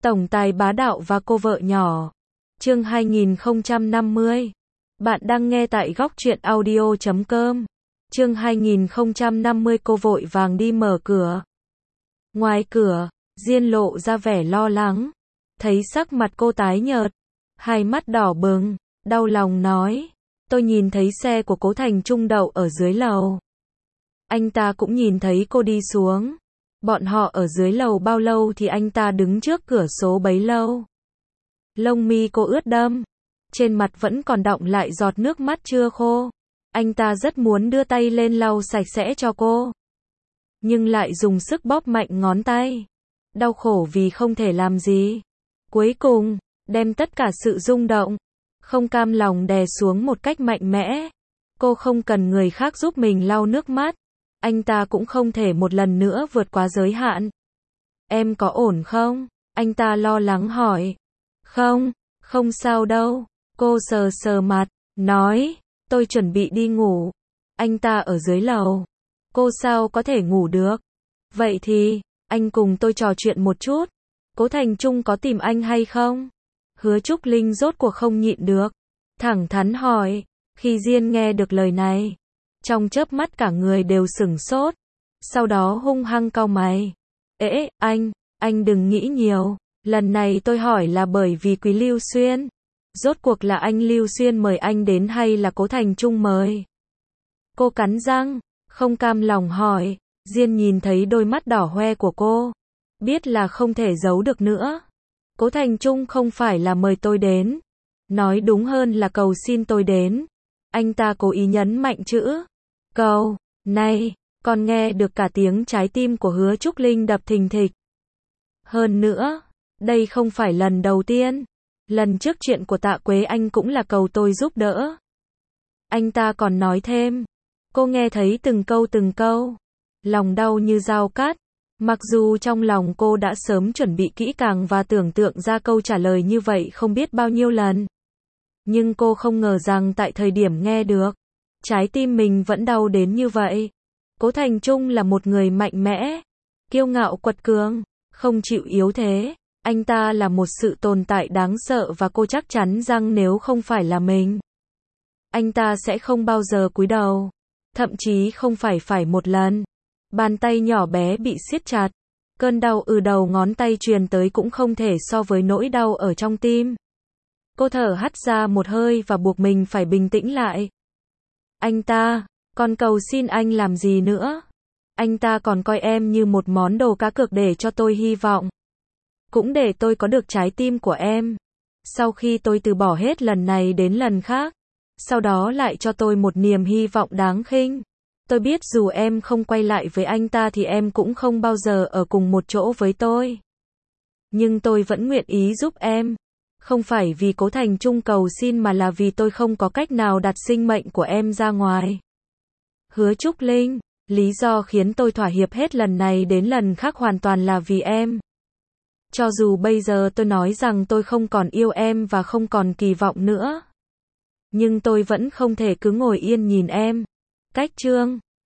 Tổng tài bá đạo và cô vợ nhỏ. Chương 2050. Bạn đang nghe tại góc truyện audio.com. Chương 2050 cô vội vàng đi mở cửa. Ngoài cửa, Diên lộ ra vẻ lo lắng. Thấy sắc mặt cô tái nhợt, hai mắt đỏ bừng, đau lòng nói. Tôi nhìn thấy xe của Cố Thành Trung đậu ở dưới lầu. Anh ta cũng nhìn thấy cô đi xuống. Bọn họ ở dưới lầu bao lâu thì anh ta đứng trước cửa số bấy lâu. Lông mi cô ướt đẫm, trên mặt vẫn còn đọng lại giọt nước mắt chưa khô. Anh ta rất muốn đưa tay lên lau sạch sẽ cho cô, nhưng lại dùng sức bóp mạnh ngón tay. Đau khổ vì không thể làm gì. Cuối cùng, đem tất cả sự rung động, không cam lòng đè xuống một cách mạnh mẽ. Cô không cần người khác giúp mình lau nước mắt. Anh ta cũng không thể một lần nữa vượt quá giới hạn. Em có ổn không? Anh ta lo lắng hỏi. Không, không sao đâu. Cô sờ sờ mặt, nói, tôi chuẩn bị đi ngủ. Anh ta ở dưới lầu. Cô sao có thể ngủ được? Vậy thì, anh cùng tôi trò chuyện một chút. Cố Thành Trung có tìm anh hay không? Hứa Trúc Linh rốt cuộc không nhịn được, thẳng thắn hỏi. Khi Diên nghe được lời này, trong chớp mắt cả người đều sửng sốt, sau đó hung hăng cau mày. Ế, anh đừng nghĩ nhiều, lần này tôi hỏi là bởi vì Quý Lưu Xuyên. Rốt cuộc là anh Lưu Xuyên mời anh đến hay là Cố Thành Trung mời? Cô cắn răng, không cam lòng hỏi. Diên nhìn thấy đôi mắt đỏ hoe của cô, biết là không thể giấu được nữa. Cố Thành Trung không phải là mời tôi đến, nói đúng hơn là cầu xin tôi đến. Anh ta cố ý nhấn mạnh chữ cầu này, còn nghe được cả tiếng trái tim của Hứa Trúc Linh đập thình thịch. Hơn nữa, đây không phải lần đầu tiên. Lần trước chuyện của Tạ Quế Anh cũng là cầu tôi giúp đỡ. Anh ta còn nói thêm. Cô nghe thấy từng câu, lòng đau như dao cắt. Mặc dù trong lòng cô đã sớm chuẩn bị kỹ càng và tưởng tượng ra câu trả lời như vậy không biết bao nhiêu lần. Nhưng cô không ngờ rằng tại thời điểm nghe được, trái tim mình vẫn đau đến như vậy. Cố Thành Trung là một người mạnh mẽ, kiêu ngạo quật cường, không chịu yếu thế. Anh ta là một sự tồn tại đáng sợ và cô chắc chắn rằng nếu không phải là mình, anh ta sẽ không bao giờ cúi đầu. Thậm chí không phải một lần. Bàn tay nhỏ bé bị siết chặt. Cơn đau từ đầu ngón tay truyền tới cũng không thể so với nỗi đau ở trong tim. Cô thở hắt ra một hơi và buộc mình phải bình tĩnh lại. Anh ta, còn cầu xin anh làm gì nữa? Anh ta còn coi em như một món đồ cá cược để cho tôi hy vọng. Cũng để tôi có được trái tim của em. Sau khi tôi từ bỏ hết lần này đến lần khác, sau đó lại cho tôi một niềm hy vọng đáng khinh. Tôi biết dù em không quay lại với anh ta thì em cũng không bao giờ ở cùng một chỗ với tôi. Nhưng tôi vẫn nguyện ý giúp em. Không phải vì Cố Thành Trung cầu xin mà là vì tôi không có cách nào đặt sinh mệnh của em ra ngoài. Hứa Trúc Linh, lý do khiến tôi thỏa hiệp hết lần này đến lần khác hoàn toàn là vì em. Cho dù bây giờ tôi nói rằng tôi không còn yêu em và không còn kỳ vọng nữa, nhưng tôi vẫn không thể cứ ngồi yên nhìn em cách chương